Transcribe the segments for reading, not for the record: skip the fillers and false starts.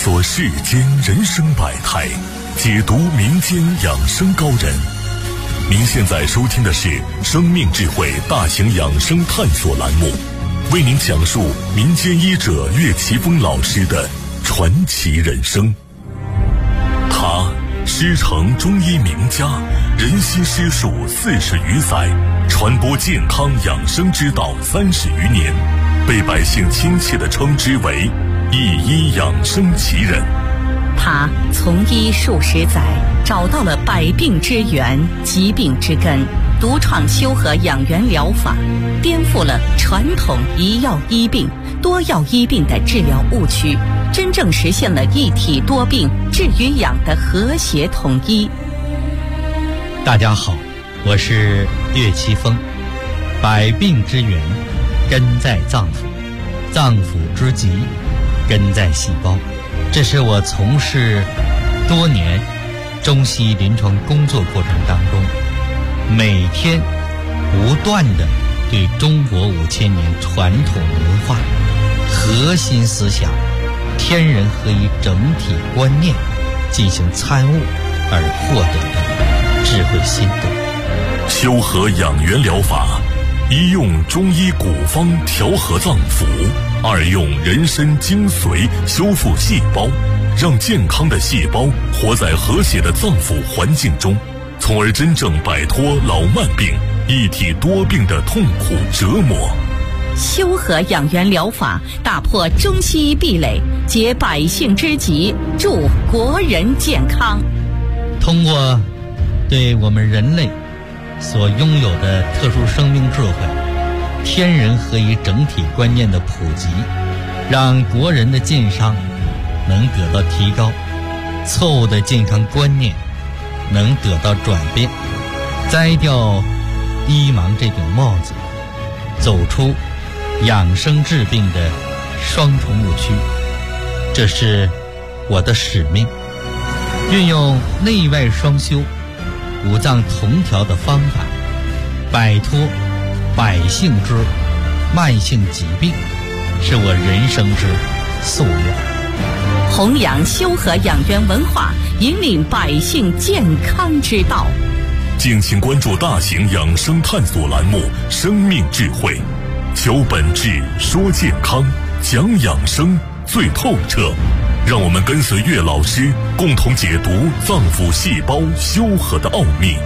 索世间人生百态，解读民间养生高人。您现在收听的是生命智慧大型养生探索栏目，为您讲述民间医者岳奇峰老师的传奇人生。他师承中医名家，人心师术40余载，传播健康养生之道30余年，被百姓亲切地称之为一医养生奇人。 他从医数十载，找到了百病之源、疾病之根，独创修和养元疗法，颠覆了传统一药医病、多药医病的治疗误区，真正实现了一体多病治与养的和谐统一。 大家好，我是岳奇峰。百病之源根在脏腑，脏腑之疾根在细胞。这是我从事多年中西医临床工作过程当中，每天不断地对中国5000年传统文化核心思想天人合一整体观念进行参悟而获得的智慧心得。 修和养元疗法，一用中医古方调和脏腑，二用人参精髓修复细胞，让健康的细胞活在和谐的脏腑环境中，从而真正摆脱老慢病、一体多病的痛苦折磨。 修和养元疗法打破中西医壁垒，解百姓之急，助国人健康。 通过对我们人类所拥有的特殊生命智慧、天人合一整体观念的普及，让国人的健康能得到提高，错误的健康观念能得到转变，摘掉医盲这顶帽子，走出养生治病的双重误区。这是我的使命，运用内外双修、五脏同调的方法，摆脱百姓之慢性疾病，是我人生之夙愿。 弘扬修和养元文化，引领百姓健康之道。 敬请关注大型养生探索栏目《生命智慧》，求本质，说健康，讲养生最透彻。让我们跟随岳老师，共同解读脏腑细胞修和的奥秘。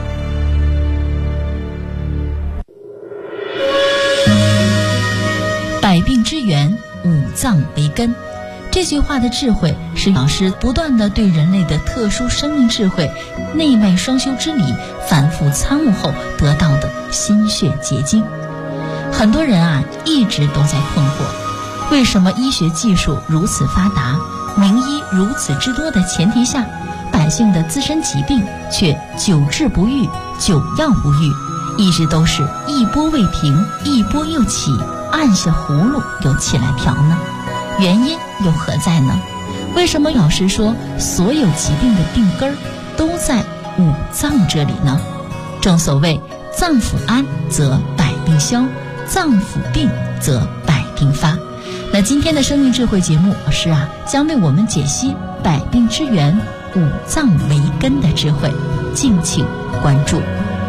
百病之源，五脏为根。这句话的智慧是老师不断地对人类的特殊生命智慧、内外双修之理反复参悟后得到的心血结晶。很多人一直都在困惑，为什么医学技术如此发达，名医如此之多的前提下，百姓的自身疾病却久治不愈、久药无愈，一直都是一波未平，一波又起，按下葫芦又起来瓢呢？原因又何在呢？为什么老师说所有疾病的病根都在五脏这里呢？正所谓脏腑安则百病消，脏腑病则百病发。那今天的生命智慧节目，老师将为我们解析百病之源、五脏为根的智慧，敬请关注。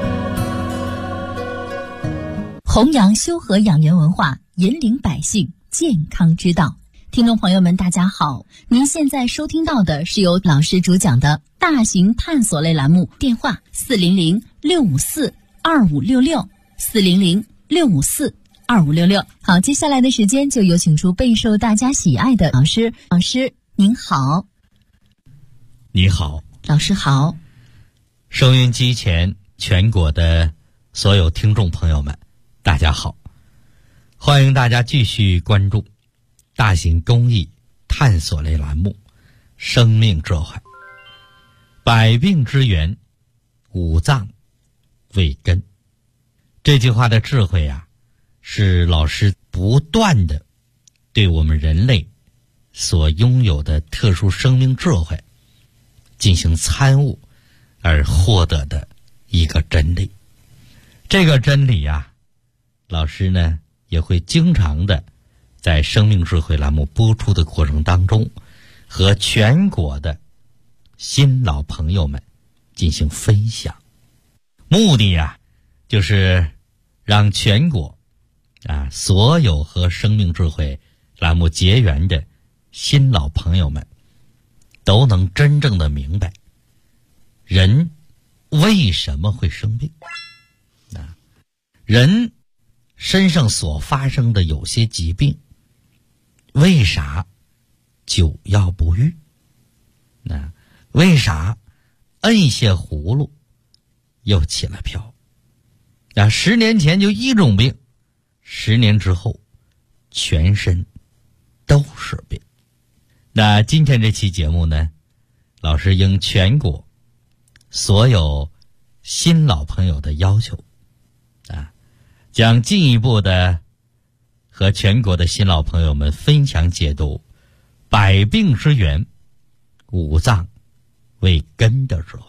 弘扬修和养元文化，引领百姓健康之道。听众朋友们大家好，您现在收听到的是由老师主讲的大型探索类栏目，电话400-654-2566 400-654-2566。好，接下来的时间就有请出备受大家喜爱的老师。老师您好。 你好。 老师好。 收音机前全国的所有听众朋友们大家好，欢迎大家继续关注大型公益探索类栏目《生命智慧》。百病之源，五脏为根。这句话的智慧是老师不断的对我们人类所拥有的特殊生命智慧进行参悟而获得的一个真理。这个真理老师呢也会经常的在生命智慧栏目播出的过程当中和全国的新老朋友们进行分享。目的就是让全国所有和生命智慧栏目结缘的新老朋友们都能真正的明白人为什么会生病，人身上所发生的有些疾病为啥久药不愈，为啥摁下葫芦又起了瓢，10年前就一种病，10年之后全身都是病。那今天这期节目呢，老师应全国所有新老朋友的要求将进一步的和全国的新老朋友们分享解读百病之源，五脏为根的智慧。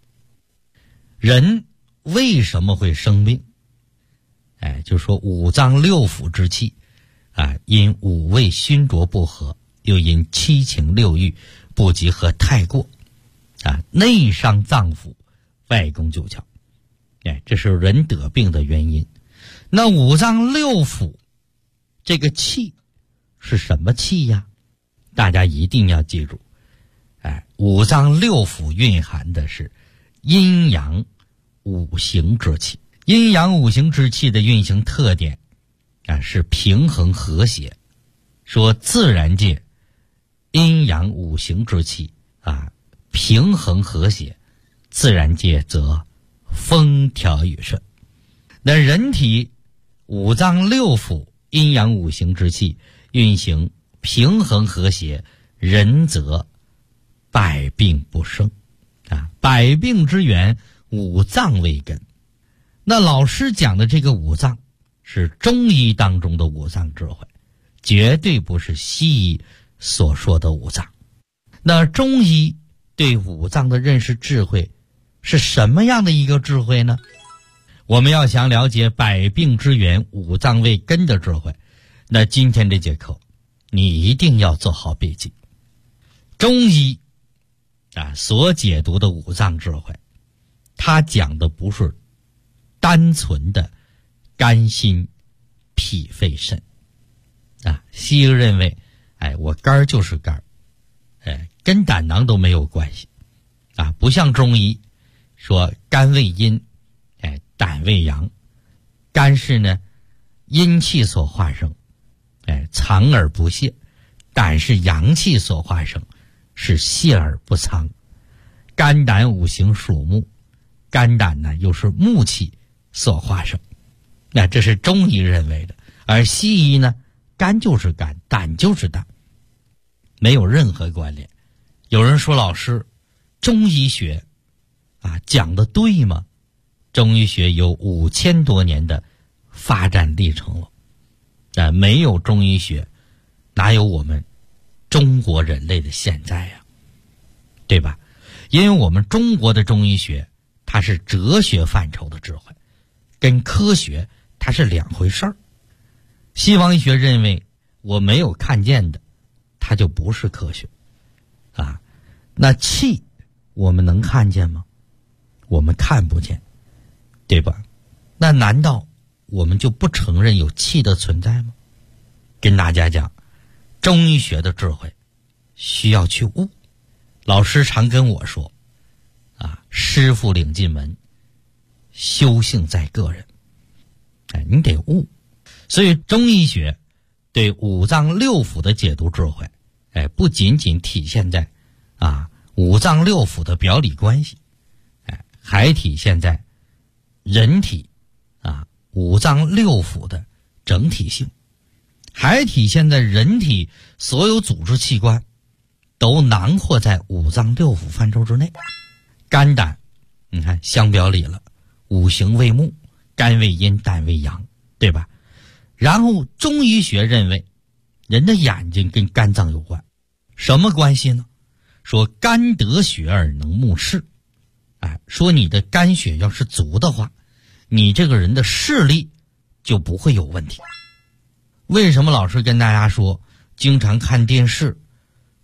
人为什么会生病？就说五脏六腑之气因五味熏浊不和，又因七情六欲不及和太过内伤脏腑，外攻九窍，这是人得病的原因。那五脏六腑这个气是什么气呀？大家一定要记住，五脏六腑蕴含的是阴阳五行之气。阴阳五行之气的运行特点是平衡和谐。说自然界阴阳五行之气平衡和谐，自然界则风调雨顺。那人体五脏六腑阴阳五行之气运行平衡和谐，人则百病不生百病之源，五脏为根。那老师讲的这个五脏是中医当中的五脏智慧，绝对不是西医所说的五脏。那中医对五脏的认识智慧是什么样的一个智慧呢？我们要想了解百病之源，五脏为根的智慧，那今天这节课你一定要做好笔记。中医所解读的五脏智慧，它讲的不是单纯的肝心脾肺肾西医认为我肝就是肝跟胆囊都没有关系不像中医说肝为阴胆为阳，肝是呢阴气所化生藏而不泄，胆是阳气所化生，是泄而不藏。肝胆五行属木，肝胆呢又是木气所化生，那这是中医认为的。而西医呢，肝就是肝，胆就是胆，没有任何关联。有人说老师，中医学讲的对吗？中医学有5000多年的发展历程了没有中医学哪有我们中国人类的现在呀，对吧？因为我们中国的中医学它是哲学范畴的智慧，跟科学它是两回事儿。西方医学认为我没有看见的它就不是科学那气我们能看见吗？我们看不见，对吧？那难道我们就不承认有气的存在吗？跟大家讲，中医学的智慧需要去悟。老师常跟我说师傅领进门，修行在个人你得悟。所以中医学对五脏六腑的解读智慧不仅仅体现在五脏六腑的表里关系还体现在人体五脏六腑的整体性，还体现在人体所有组织器官都囊括在五脏六腑范畴之内。肝胆你看相表里了，五行为木，肝为阴，胆为阳，对吧？然后中医学认为人的眼睛跟肝脏有关，什么关系呢？说肝得血而能目视说你的肝血要是足的话，你这个人的视力就不会有问题。为什么老师跟大家说经常看电视，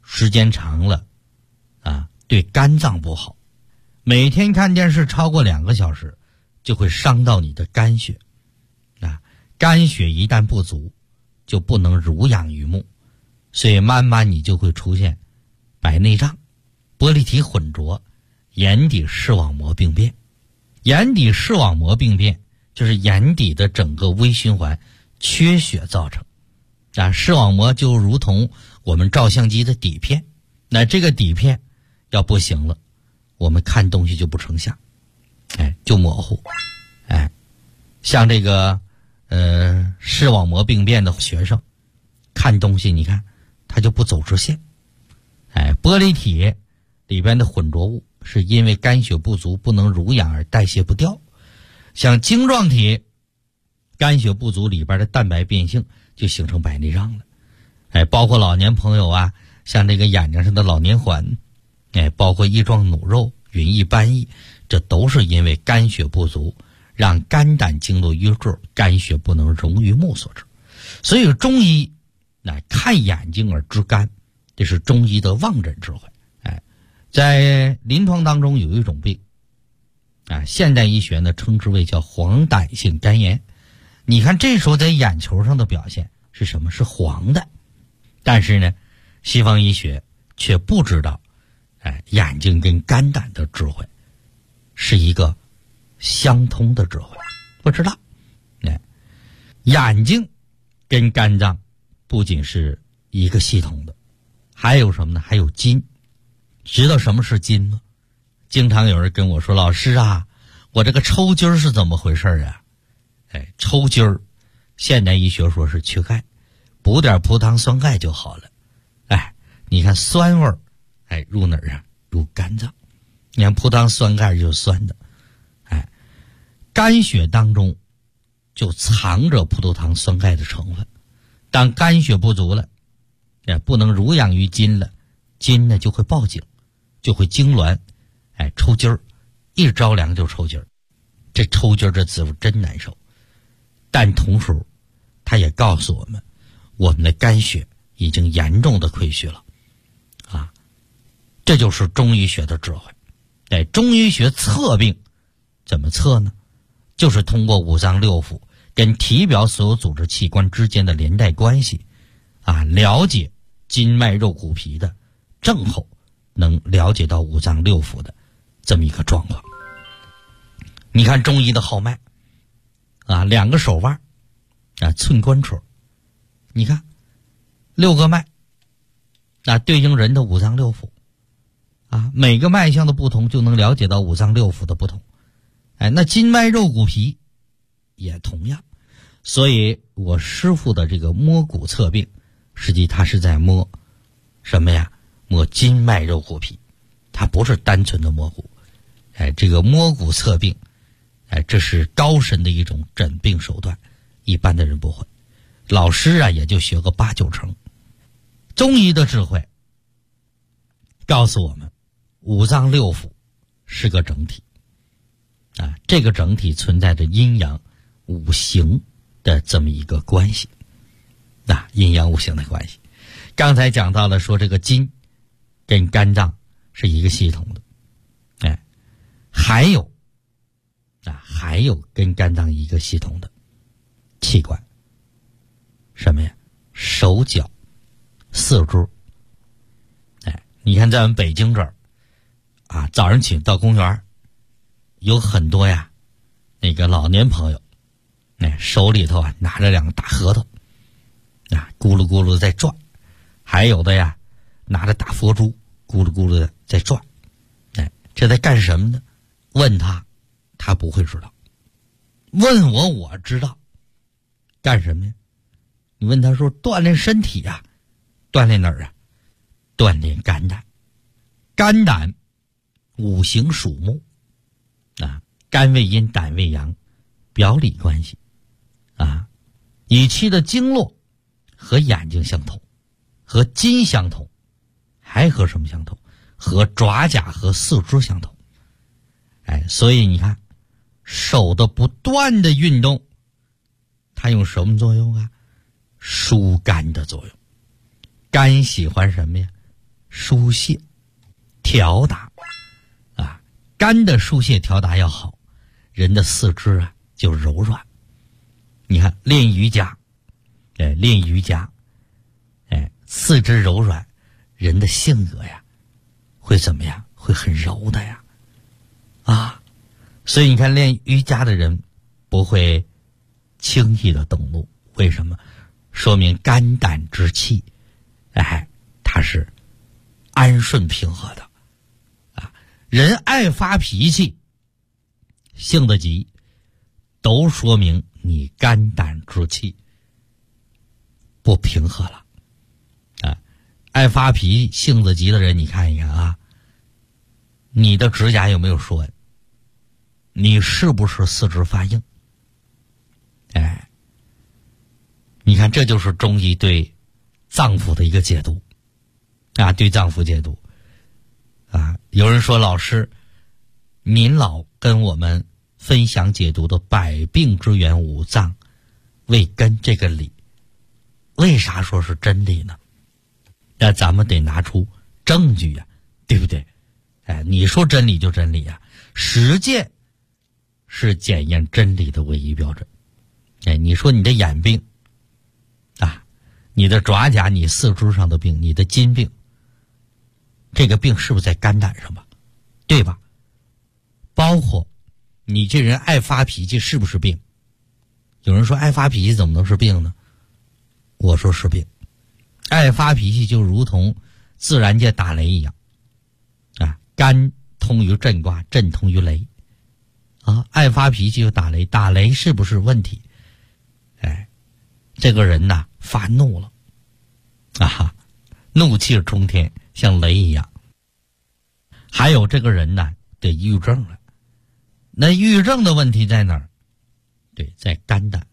时间长了对肝脏不好。每天看电视超过2个小时，就会伤到你的肝血肝血一旦不足，就不能濡养于目，所以慢慢你就会出现白内障、玻璃体混浊、眼底视网膜病变。眼底视网膜病变就是眼底的整个微循环缺血造成视网膜就如同我们照相机的底片，那这个底片要不行了，我们看东西就不成像，就模糊。像这个视网膜病变的学生看东西，你看他就不走直线。玻璃体里边的混浊物是因为肝血不足不能濡养而代谢不掉。像晶状体肝血不足里边的蛋白变性就形成白内障了。包括老年朋友像这个眼睛上的老年环，包括翼状弩肉、云翳斑翳，这都是因为肝血不足，让肝胆经络瘀滞，肝血不能溶于目所致。所以中医看眼睛而治肝，这是中医的望诊智慧。在临床当中有一种病现代医学呢称之为叫黄疸性肝炎。你看这时候在眼球上的表现是什么？是黄的。但是呢西方医学却不知道眼睛跟肝胆的智慧是一个相通的智慧，不知道。眼睛跟肝脏不仅是一个系统的，还有什么呢？还有筋。知道什么是筋吗？经常有人跟我说，老师我这个抽筋是怎么回事抽筋儿现代医学说是缺钙，补点葡萄酸钙就好了。你看酸味儿入哪儿入肝脏。你看葡萄酸钙就是酸的。肝血当中就藏着葡萄糖酸钙的成分。当肝血不足了，不能濡养于筋了，筋呢就会报警，就会痉挛，抽筋儿，一着凉就抽筋儿。这抽筋儿这滋味真难受。但同时它也告诉我们，我们的肝血已经严重的亏虚了这就是中医学的智慧。中医学测病怎么测呢？就是通过五脏六腑跟体表所有组织器官之间的连带关系了解筋脉肉骨皮的症候，能了解到五脏六腑的这么一个状况。你看中医的号脉2个手腕寸关尺，你看6个脉对应人的五脏六腑每个脉象的不同就能了解到五脏六腑的不同。那筋脉肉骨皮也同样。所以我师父的这个摸骨测病，实际他是在摸什么呀？摸筋脉肉骨皮，他不是单纯的摸骨。这个摸骨测病这是高深的一种诊病手段，一般的人不会。老师也就学个8、9成。中医的智慧告诉我们，五脏六腑是个整体这个整体存在着阴阳五行的这么一个关系阴阳五行的关系。刚才讲到了说这个筋跟肝脏是一个系统的还有跟肝脏一个系统的器官，什么呀？手脚四肢。你看在我们北京这儿早上起到公园有很多那个老年朋友手里头拿着2个大核桃咕噜咕噜在转，还有的拿着大佛珠咕噜咕噜的在转。这在干什么呢？问他不会知道，问我知道。干什么呀？你问他说锻炼身体锻炼哪儿锻炼肝胆。肝胆五行属木肝为阴，胆为阳，表里关系乙期的经络和眼睛相同，和筋相同，还和什么相同？和爪甲和四肢相同。所以你看手的不断的运动，它有什么作用疏肝的作用。肝喜欢什么呀？ 疏泄调达啊，肝的疏泄调达要好，人的四肢啊就柔软。你看练瑜伽，练瑜伽，四肢柔软，人的性格呀会怎么样？会很柔的呀，啊，所以你看练瑜伽的人不会轻易的动怒，为什么？说明肝胆之气，它是安顺平和的啊。人爱发脾气，性子急，都说明你肝胆之气不平和了啊。爱发脾气、性子急的人，你看一看啊，你的指甲有没有竖纹？你是不是四肢发硬？你看，这就是中医对脏腑的一个解读啊，对脏腑解读啊。有人说，老师，您老跟我们分享解读的百病之源五脏为根这个理，为啥说是真理呢？那咱们得拿出证据呀，对不对？你说真理就真理呀，实践是检验真理的唯一标准。你说你的眼病啊，你的爪甲，你四肢上的病，你的筋病，这个病是不是在肝胆上吧？对吧？包括你这人爱发脾气，是不是病？有人说爱发脾气怎么能是病呢？我说是病。爱发脾气就如同自然界打雷一样啊，肝通于震卦，震通于雷啊，爱发脾气就打雷，打雷是不是问题？这个人呐发怒了啊，怒气冲天，像雷一样。还有这个人呢得抑郁症了，那抑郁症的问题在哪儿？对，在肝胆。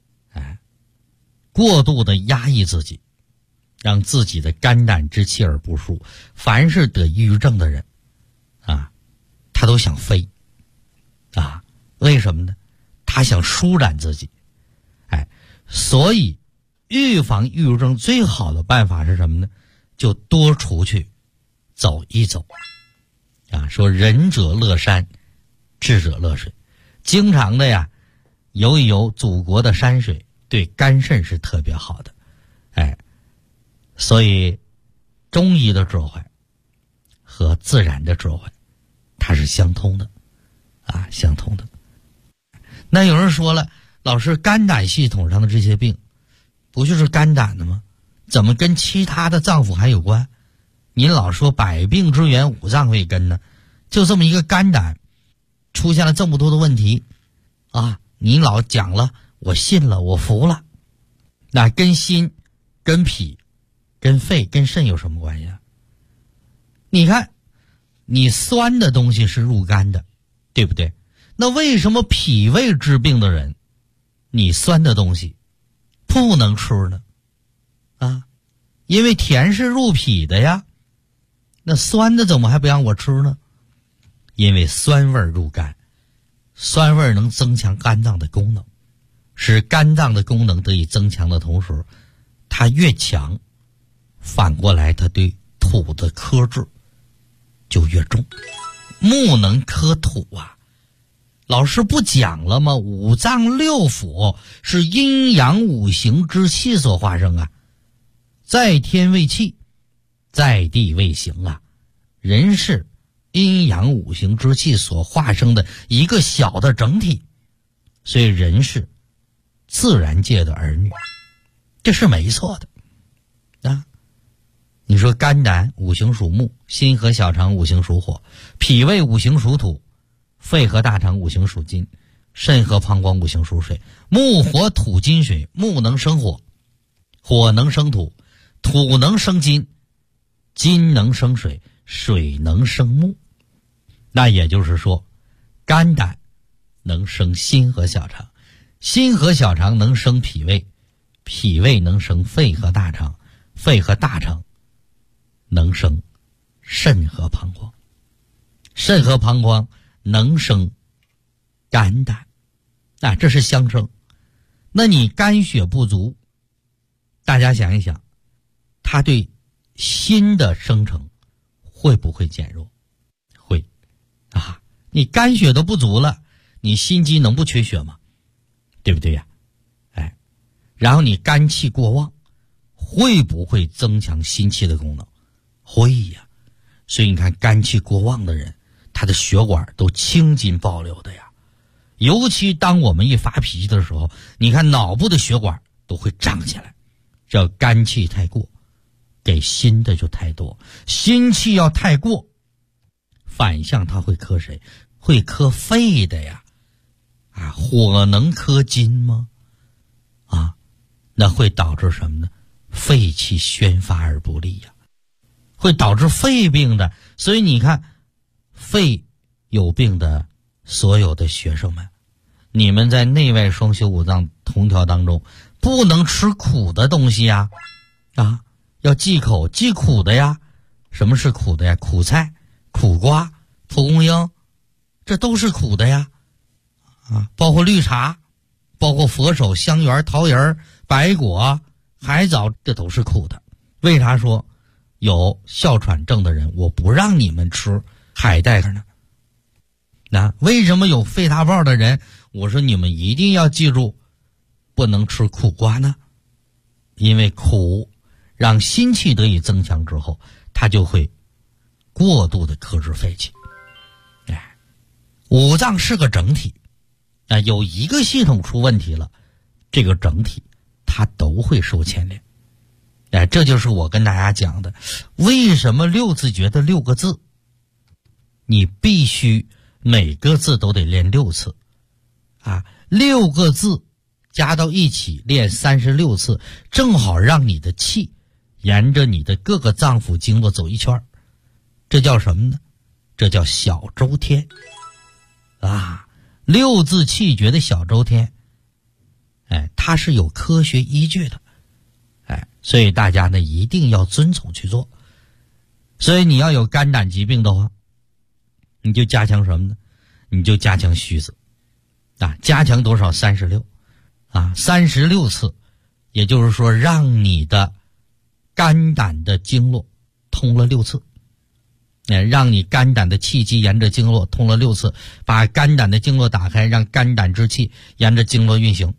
过度的压抑自己，让自己的肝胆之气而不舒。凡是得抑郁症的人啊，他都想飞啊，为什么呢？他想舒展自己。所以预防抑郁症最好的办法是什么呢？就多出去走一走啊。说仁者乐山，智者乐水，经常的呀游一游祖国的山水，对肝肾是特别好的。所以中医的智慧和自然的智慧它是相通的啊，相通的。那有人说了，老师，肝胆系统上的这些病不就是肝胆的吗？怎么跟其他的脏腑还有关？您老说百病之源五脏为根呢，就这么一个肝胆出现了这么多的问题啊！您老讲了，我信了，我服了。那跟心、跟脾、跟肺、跟肾有什么关系啊？你看，你酸的东西是入肝的，对不对？那为什么脾胃治病的人你酸的东西不能吃呢？啊，因为甜是入脾的呀，那酸的怎么还不让我吃呢？因为酸味入肝，酸味能增强肝脏的功能，使肝脏的功能得以增强的同时，它越强，反过来它对土的克制就越重。木能克土啊，老师不讲了吗？五脏六腑是阴阳五行之气所化生啊，在天为气，在地为形啊。人是阴阳五行之气所化生的一个小的整体，所以人是自然界的儿女，这是没错的啊。你说肝胆五行属木，心和小肠五行属火，脾胃五行属土，肺和大肠五行属金，肾和膀胱五行属水。木火土金水，木能生火，火能生土，土能生金，金能生水，水能生木。那也就是说，肝胆能生心和小肠，心和小肠能生脾胃，脾胃能生肺和大肠，肺和大肠能生肾和膀胱，肾和膀胱能生肝胆，那这是相生。那你肝血不足，大家想一想，它对心的生成会不会减弱？会啊，你肝血都不足了，你心肌能不缺血吗？对不对呀？然后你肝气过旺，会不会增强心气的功能？会呀。所以你看肝气过旺的人，他的血管都青筋暴流的呀。尤其当我们一发脾气的时候，你看脑部的血管都会胀起来，这肝气太过，给心的就太多。心气要太过，反向它会克谁？会克肺的呀。火能克金吗？那会导致什么呢？肺气宣发而不利呀，会导致肺病的。所以你看，肺有病的所有的学生们，你们在内外双修五脏同调当中，不能吃苦的东西呀，要忌口，忌苦的呀。什么是苦的呀？苦菜、苦瓜、蒲公英，这都是苦的呀。包括绿茶，包括佛手、香橼、桃仁、白果、海藻，这都是苦的。为啥说有哮喘症的人我不让你们吃海带呢？为什么有肺大泡的人我说你们一定要记住不能吃苦瓜呢？因为苦让心气得以增强之后，它就会过度的克制肺气。五脏是个整体，有一个系统出问题了，这个整体它都会受牵连。这就是我跟大家讲的，为什么六字诀的6个字你必须每个字都得练6次，6个字加到一起练36次，正好让你的气沿着你的各个脏腑经络走一圈。这叫什么呢？这叫小周天6字气诀的小周天，它是有科学依据的，所以大家呢一定要遵从去做。所以你要有肝胆疾病的话，你就加强什么呢？你就加强虚子加强多少？36次，也就是说让你的肝胆的经络通了6次，让你肝胆的气机沿着经络通了6次，把肝胆的经络打开，让肝胆之气沿着经络运行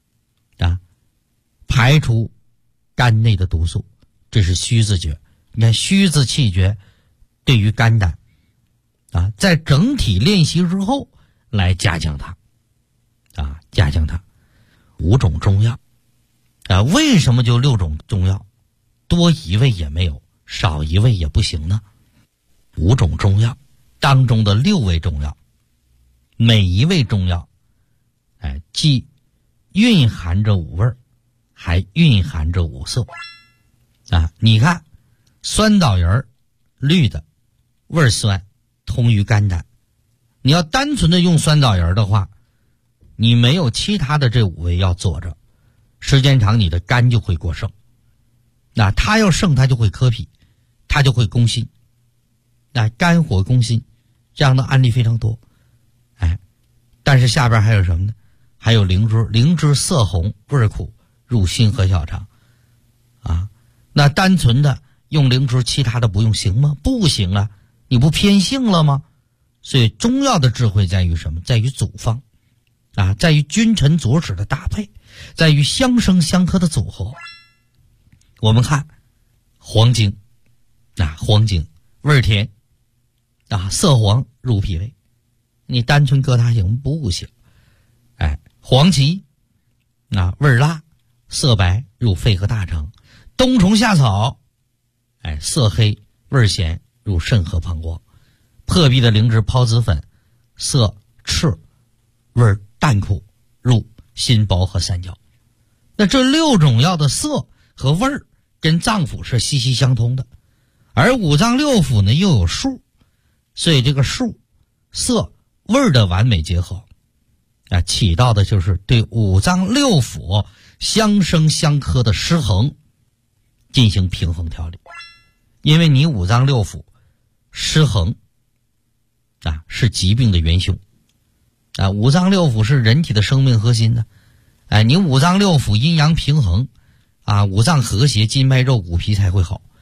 排除肝内的毒素，这是虚字诀。你看虚字气诀对于肝胆在整体练习之后来加强它加强它。5种中药为什么就6种中药？多一味也没有，少一味也不行呢。5种中药当中的6味中药，每一味中药既蕴含着5味，还蕴含着5色你看酸枣仁绿的，味酸，通于肝胆。你要单纯的用酸枣仁的话，你没有其他的这5味药佐着，时间长你的肝就会过盛。它要盛，它就会克脾，它就会攻心。肝火攻心，这样的案例非常多。但是下边还有什么呢？还有灵芝，灵芝色红，味苦，入心和小肠那单纯的用灵芝，其他的不用行吗？不行啊，你不偏性了吗？所以中药的智慧在于什么？在于组方在于君臣佐使的搭配，在于相生相克的组合。我们看黄精黄精味甜色黄，入脾胃，你单纯搁它行不行？黄芪味辣，色白，入肺和大肠。冬虫夏草色黑，味咸，入肾和膀胱。破壁的灵芝孢子粉，色赤，味淡苦，入心包和三焦。那这6种药的色和味儿跟脏腑是息息相通的，而五脏六腑呢又有数，所以这个数色味儿的完美结合起到的就是对五脏六腑相生相克的失衡进行平衡调理。因为你五脏六腑失衡是疾病的元凶五脏六腑是人体的生命核心的你五脏六腑阴阳平衡五脏和谐，筋脉肉骨皮才会好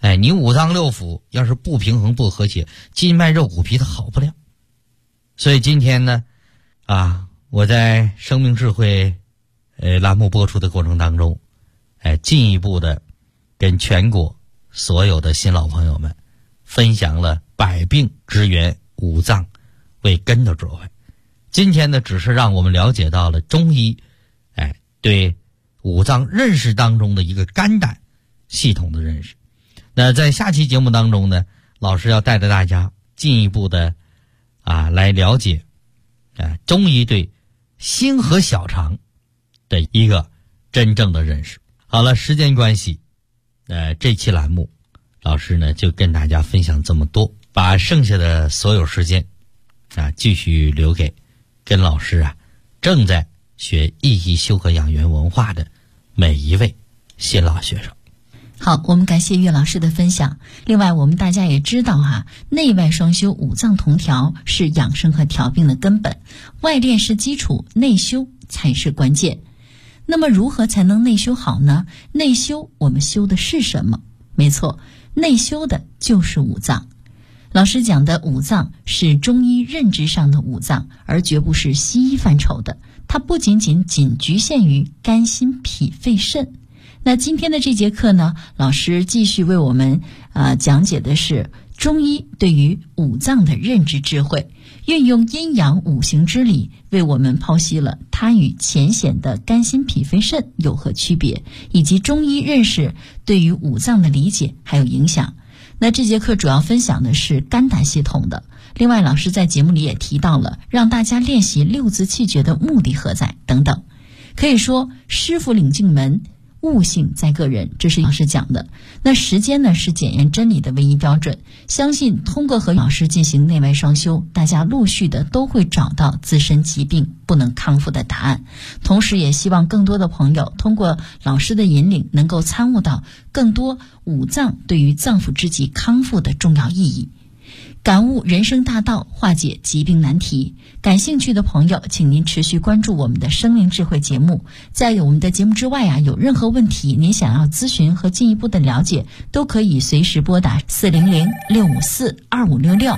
你五脏六腑要是不平衡不和谐，筋脉肉骨皮它好不了。所以今天呢我在生命智慧栏目播出的过程当中，进一步的跟全国所有的新老朋友们分享了百病之源五脏为根的智慧。今天呢，只是让我们了解到了中医对五脏认识当中的一个肝胆系统的认识。那在下期节目当中呢，老师要带着大家进一步的来了解中医对心和小肠的一个真正的认识。好了，时间关系这期栏目老师呢就跟大家分享这么多，把剩下的所有时间继续留给跟老师正在学意义修和养元文化的每一位新老学生。 好，我们感谢岳老师的分享。另外我们大家也知道内外双修五脏同调是养生和调病的根本，外练是基础，内修才是关键。那么如何才能内修好呢？内修我们修的是什么？没错，内修的就是五脏。老师讲的五脏是中医认知上的五脏，而绝不是西医范畴的，它不仅局限于肝心脾肺肾。那今天的这节课呢，老师继续为我们讲解的是中医对于五脏的认知智慧，运用阴阳五行之理，为我们剖析了它与浅显的肝心脾肺肾有何区别，以及中医认识对于五脏的理解还有影响。那这节课主要分享的是肝胆系统的。另外老师在节目里也提到了让大家练习六字气诀的目的何在等等。可以说师傅领进门，悟性在个人，这是老师讲的。那时间呢是检验真理的唯一标准，相信通过和老师进行内外双修，大家陆续的都会找到自身疾病不能康复的答案。同时也希望更多的朋友通过老师的引领，能够参悟到更多五脏对于脏腑之疾康复的重要意义，感悟人生大道，化解疾病难题。感兴趣的朋友请您持续关注我们的生命智慧节目。在我们的节目之外有任何问题您想要咨询和进一步的了解，都可以随时拨打400-654-2566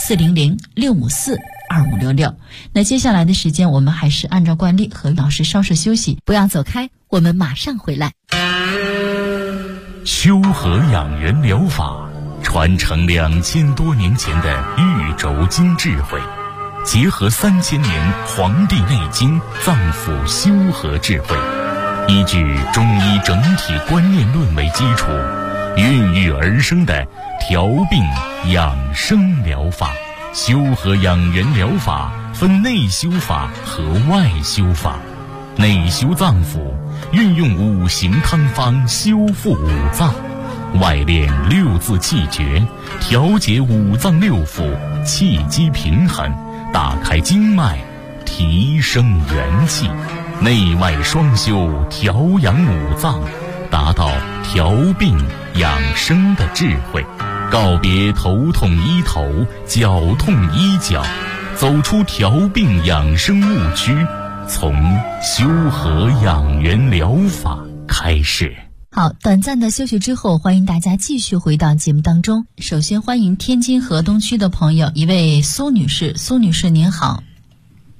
400-654-2566。那接下来的时间我们还是按照惯例和老师稍事休息，不要走开，我们马上回来。 修和养元疗法传承2000多年前的玉轴经智慧，结合3000年《黄帝内经》脏腑修和智慧，依据中医整体观念论为基础，孕育而生的调病养生疗法。修和养元疗法分内修法和外修法。内修脏腑，运用五行汤方修复五脏；外练六字气诀，调节五脏六腑，气机平衡，打开经脉，提升元气。内外双修，调养五脏，达到调病养生的智慧。告别头痛医头，脚痛医脚，走出调病养生误区，从修和养元疗法开始。 好，短暂的休息之后，欢迎大家继续回到节目当中。首先欢迎天津河东区的朋友，一位苏女士。苏女士您好。